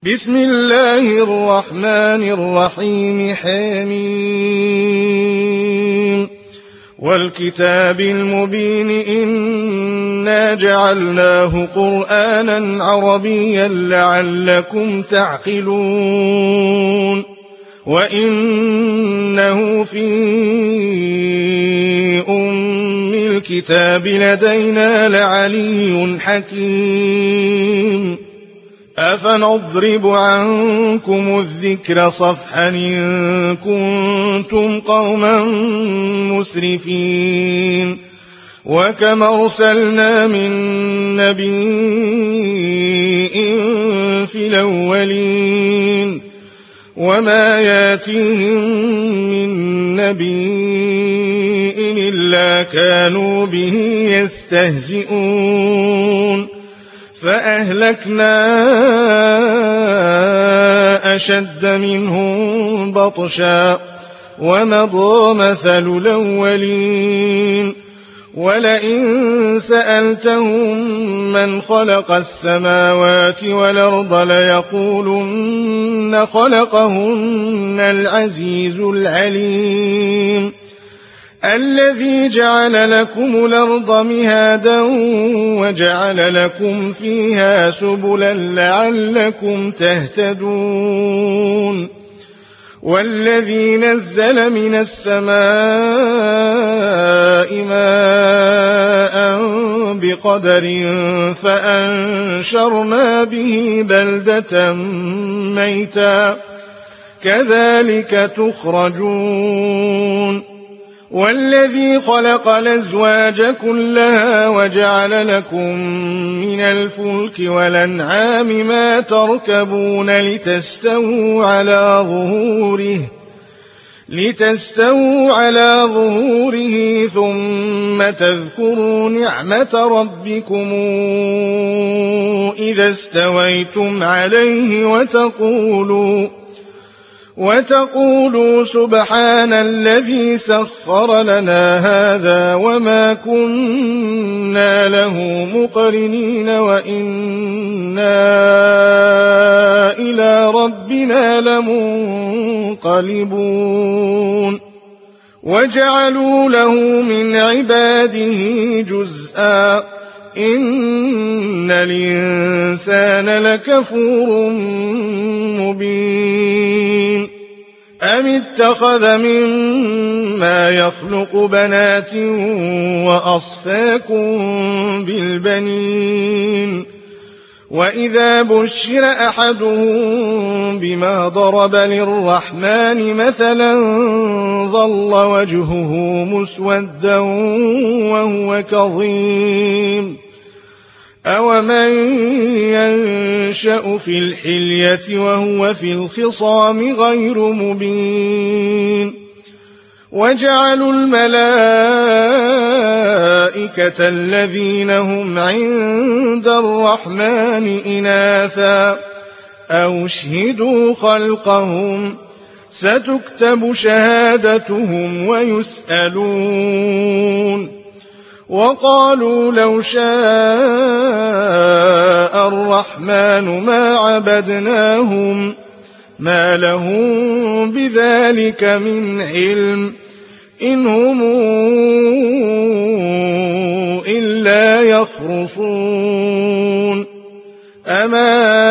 بسم الله الرحمن الرحيم حميم والكتاب المبين إنا جعلناه قرآنا عربيا لعلكم تعقلون وإنه في أم الكتاب لدينا لعلي حكيم أفنضرب عنكم الذكر صفحا إن كنتم قوما مسرفين وكم أرسلنا من نبي في الأولين وما ياتيهم من نبي إلا كانوا به يستهزئون فأهلكنا أشد منهم بطشا ومضى مثل الأولين ولئن سألتهم من خلق السماوات والأرض ليقولن خلقهن العزيز العليم الذي جعل لكم الأرض مهادا وجعل لكم فيها سبلا لعلكم تهتدون والذي نزل من السماء ماء بقدر فأنشرنا به بلدة ميتا كذلك تخرجون والذي خلق الأزواج كلها وجعل لكم من الفلك والأنعام ما تركبون لتستووا على ظهوره ثم تذكروا نعمة ربكم إذا استويتم عليه وتقولوا سبحان الذي سخر لنا هذا وما كنا له مقرنين وإنا إلى ربنا لمنقلبون وجعلوا له من عباده جزءا إن الإنسان لكفور مبين أم اتخذ مما يخلق بنات وأصفاكم بالبنين وإذا بشر أحدهم بما ضرب للرحمن مثلا ظل وجهه مسودا وهو كظيم أومن ينشأ في الحلية وهو في الخصام غير مبين وجعلوا الملائكة الذين هم عند الرحمن إناثا أو شهدوا خلقهم ستكتب شهادتهم ويسألون وقالوا لو شاء الرحمن ما عبدناهم ما لهم بذلك من علم إن هم إلا يخرصون أما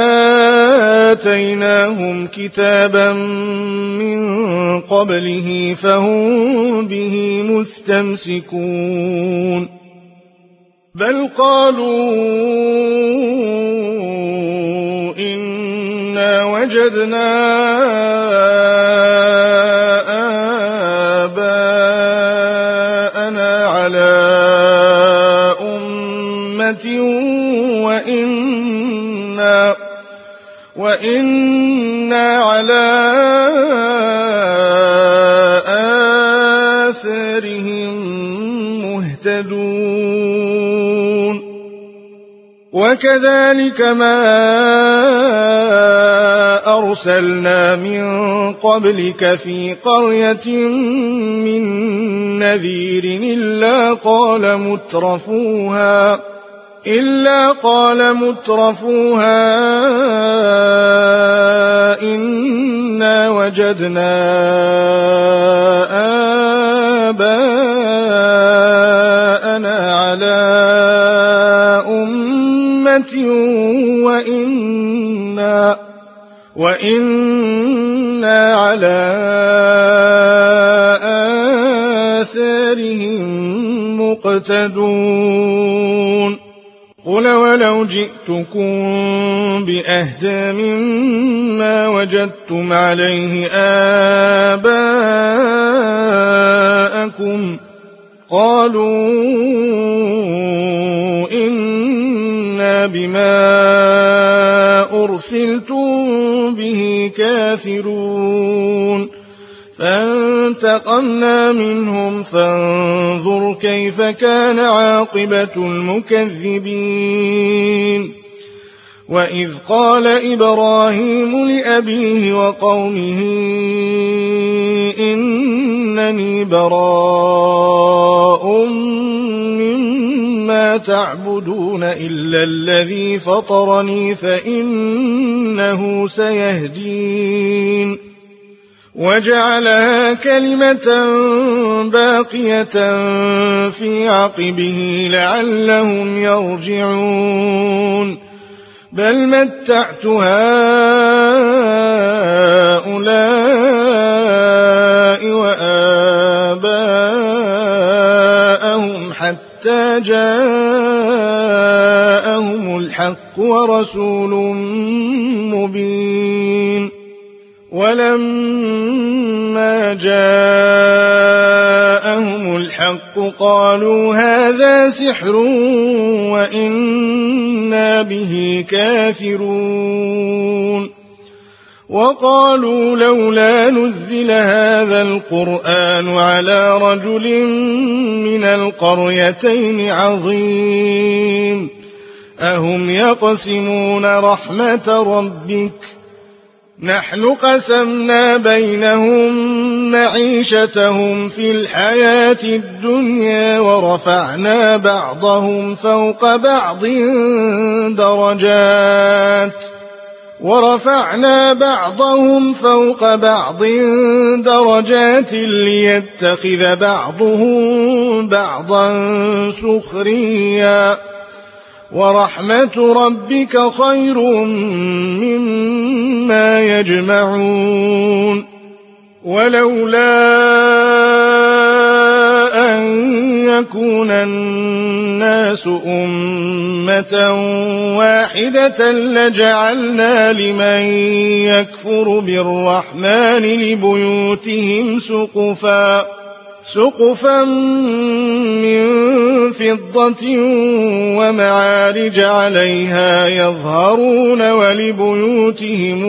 آتيناهم كتابا من قبله فهم به مستمسكون بل قالوا إنا وجدنا آباءنا على أمة وإنا على آثارهم مهتدون وكذلك ما أرسلنا من قبلك في قرية من نذير إلا قال مترفوها وجدنا آباءنا على أمة وإنا على آثارهم مقتدون قل ولو جئتكم بأهدى مما وجدتم عليه آباءكم قالوا إنا بما أرسلتم به كافرون فانتقمنا منهم فانظر كيف كان عاقبة المكذبين وإذ قال إبراهيم لأبيه وقومه إنني براء مما تعبدون إلا الذي فطرني فإنه سيهدين وجعلها كلمة باقية في عقبه لعلهم يرجعون بل متعت هؤلاء وآباءهم حتى جاءهم الحق ورسول مبين ولما جاءهم الحق قالوا هذا سحر وإنا به كافرون وقالوا لولا نزل هذا القرآن على رجل من القريتين عظيم أهم يقسمون رحمة ربك نحن قسمنا بينهم معيشتهم في الحياة الدنيا ورفعنا بعضهم فوق بعض درجات ليتخذ بعضهم بعضا سخريا ورحمة ربك خير مما يجمعون ولولا أن يكون الناس أمة واحدة لجعلنا لمن يكفر بالرحمن لبيوتهم سقفا من فضة ومعارج عليها يظهرون ولبيوتهم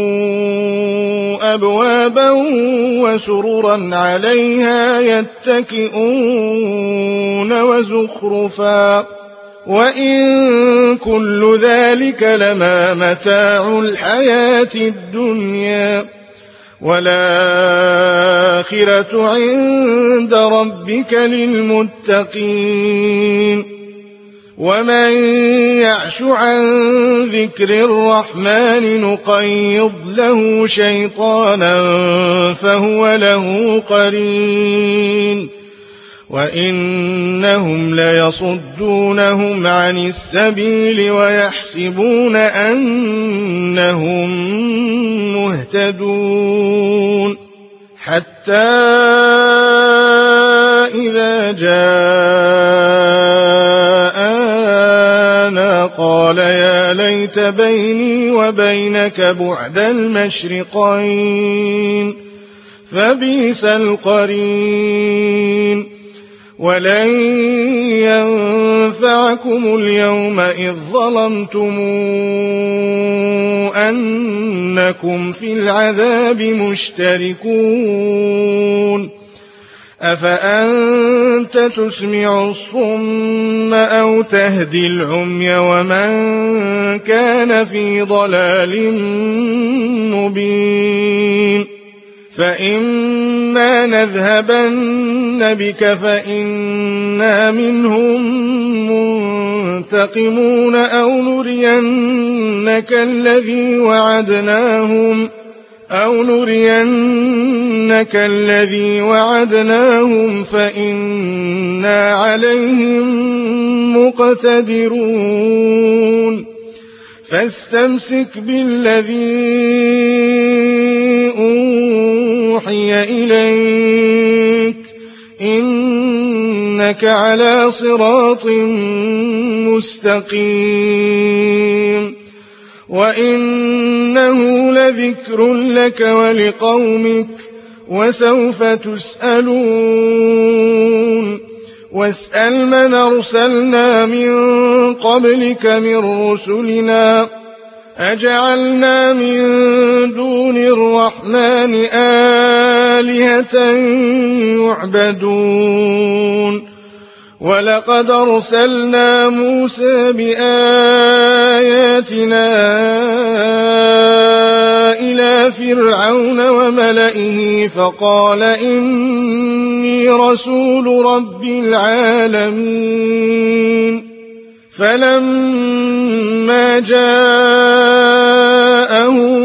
أبوابا وسررا عليها يتكئون وزخرفا وإن كل ذلك لما متاع الحياة الدنيا والآخرة عند ربك للمتقين ومن يعش عن ذكر الرحمن نقيض له شيطانا فهو له قرين وإنهم ليصدونهم عن السبيل ويحسبون أنهم مهتدون حتى إذا جاءنا قال يا ليت بيني وبينك بعد المشرقين فبئس القرين ولن ينفعكم اليوم إذ ظلمتم أنكم في العذاب مشتركون أفأنت تسمع الصم أو تهدي العمي ومن كان في ضلال مبين فإما نذهبن بك فإنا منهم منتقمون أو نرينك الذي وعدناهم أو نرينك الذي وعدناهم فإنا عليهم مقتدرون فاستمسك بالذي أوحي إليك إنك على صراط مستقيم وإنه لذكر لك ولقومك وسوف تسألون واسأل من أرسلنا من قبلك من رسلنا أجعلنا من دون الرحمن آلهة يعبدون ولقد أرسلنا موسى بآياتنا إلى فرعون وملئه فقال إني رسول رب العالمين فلما جاءهم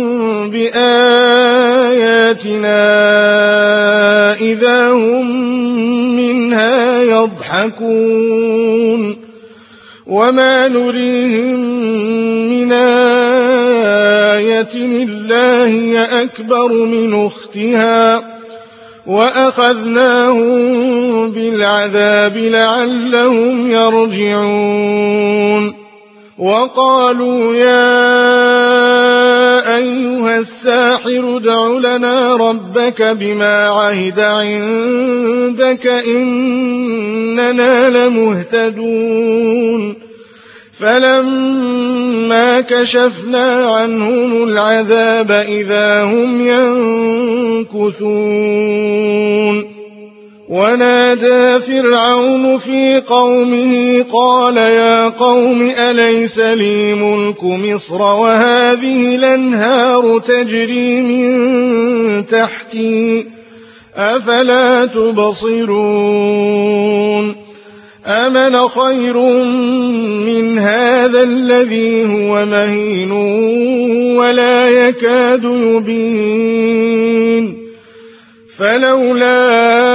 بآياتنا إذا هم منها يضحكون وما نريهم من آية إلا هي أكبر من أختها وأخذناهم بالعذاب لعلهم يرجعون وقالوا يا أيها الساحر ادع لنا ربك بما عهد عندك إننا لمهتدون فلما كشفنا عنهم العذاب إذا هم ينكثون ونادى فرعون في قومه قال يا قوم أليس لي ملك مصر وهذه الأنهار تجري من تحتي أفلا تبصرون أمن خير من هذا الذي هو مهين ولا يكاد يبين فلولا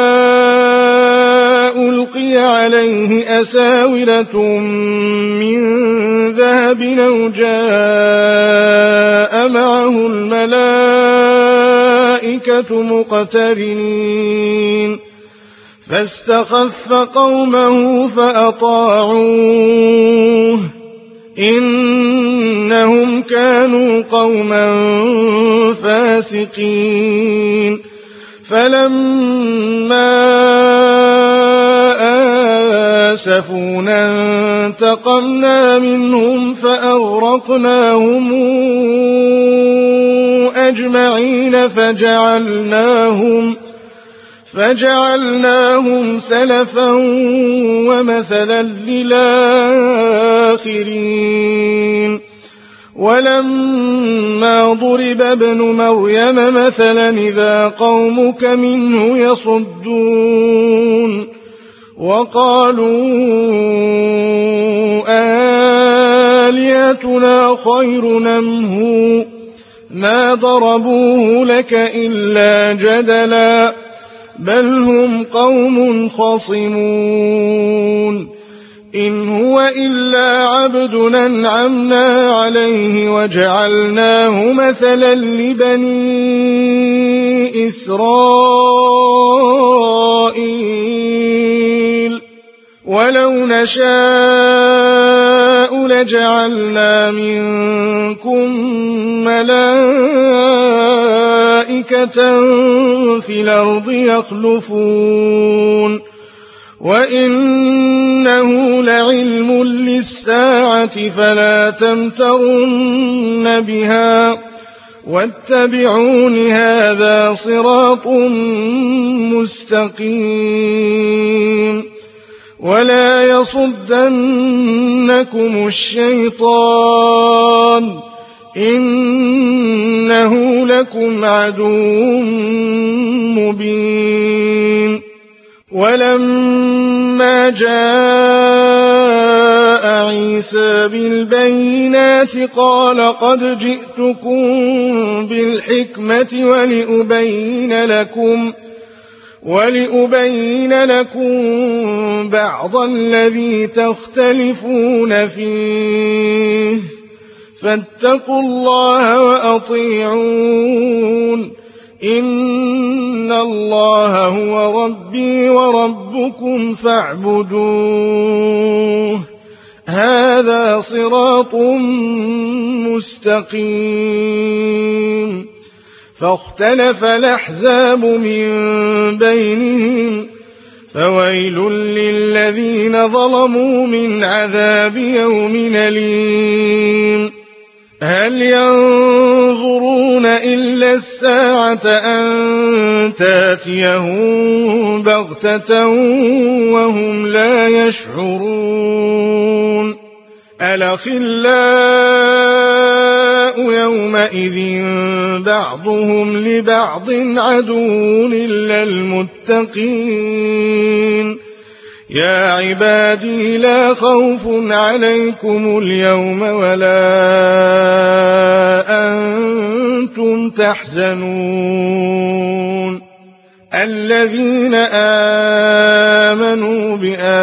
ألقي عليه أساورة من ذهب أو جاء معه الملائكة مقترنين فاستخف قومه فأطاعوه إنهم كانوا قوما فاسقين فلما آسفونا انتقمنا منهم فأغرقناهم أجمعين فجعلناهم سلفا ومثلا للآخرين ولما ضرب ابن مريم مثلا إذا قومك منه يصدون وقالوا آلهتنا خير نمه ما ضربوه لك إلا جدلا بل هم قوم خصمون إن هو إلا عبد أنعمنا عليه وجعلناه مثلا لبني إسرائيل ولو نشاء لجعلنا منكم ملائكة في الأرض يخلفون وإنه لعلم للساعة فلا تمترن بها واتبعون هذا صراط مستقيم ولا يصدنكم الشيطان إنه لكم عدو مبين ولما فلما جاء عيسى بالبينات قال قد جئتكم بالحكمة ولأبين لكم بعض الذي تختلفون فيه فاتقوا الله وأطيعون إن الله هو ربي وربكم فاعبدوه هذا صراط مستقيم فاختلف الأحزاب من بينهم فويل للذين ظلموا من عذاب يوم أليم هل ينظرون إلا الساعة أن تأتيهم بغتة وهم لا يشعرون الأخلاء يومئذ بعضهم لبعض عدو إلا المتقين يا عبادي لا خوف عليكم اليوم ولا أنتم تحزنون الذين آمنوا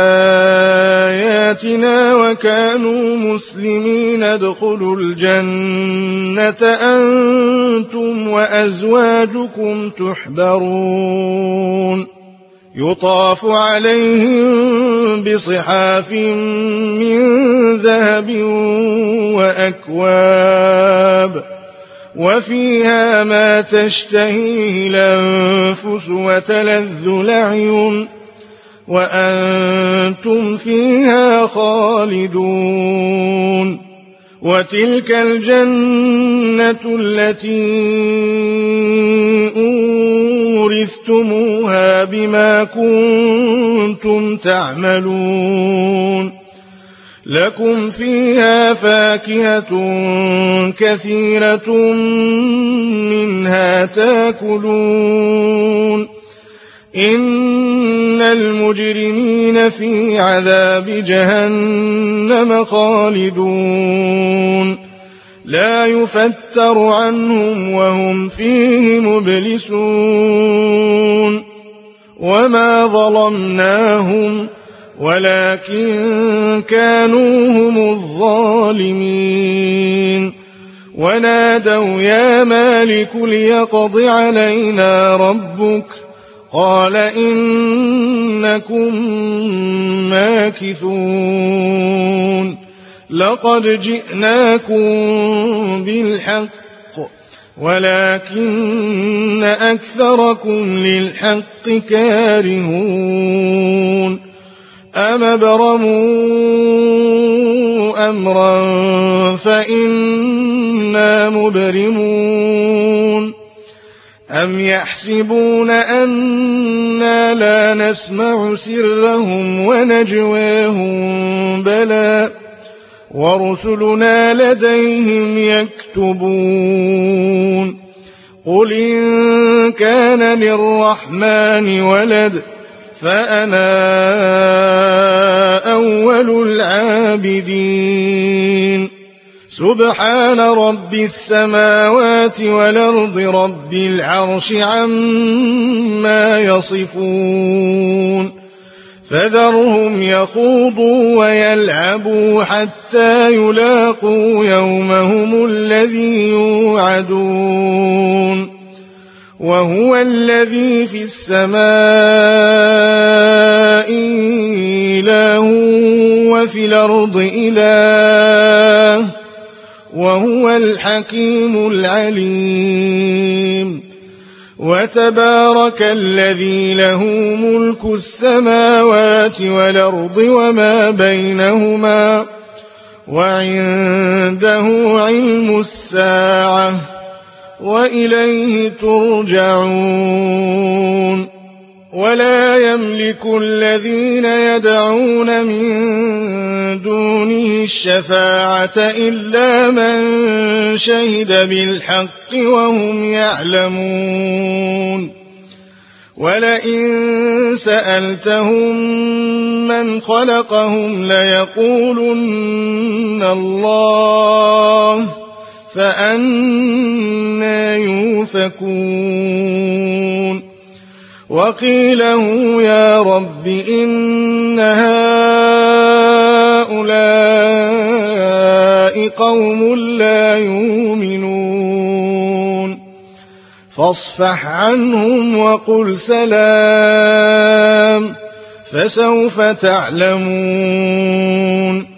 بآياتنا وكانوا مسلمين ادخلوا الجنة أنتم وأزواجكم تحبرون يطاف عليهم بصحاف من ذهب وأكواب وفيها ما تشتهيه الأنفس وتلذ الأعين وأنتم فيها خالدون وتلك الجنة التي أورثتموها بما كنتم تعملون لكم فيها فاكهة كثيرة منها تاكلون إن المجرمين في عذاب جهنم خالدون لا يفتر عنهم وهم فيه مبلسون وما ظلمناهم ولكن كانوا هم الظالمين ونادوا يا مالك ليقض علينا ربك قال إنكم ماكثون لقد جئناكم بالحق ولكن أكثركم للحق كارهون أم برموا أمرا فإنا مبرمون أم يحسبون أنا لا نسمع سرهم ونجواهم بلى ورسلنا لديهم يكتبون قل إن كان للرحمن ولد فأنا أول العابدين سبحان رب السماوات والأرض رب العرش عما يصفون فذرهم يخوضوا ويلعبوا حتى يلاقوا يومهم الذي يوعدون وهو الذي في السماء إله وفي الأرض إله وهو الحكيم العليم وتبارك الذي له ملك السماوات والأرض وما بينهما وعنده علم الساعة وإليه ترجعون ولا يملك الذين يدعون من دونه الشفاعة إلا من شهد بالحق وهم يعلمون ولئن سألتهم من خلقهم ليقولن الله فأنى يؤفكون وقيله يا رب إن هؤلاء قوم لا يؤمنون فاصفح عنهم وقل سلام فسوف تعلمون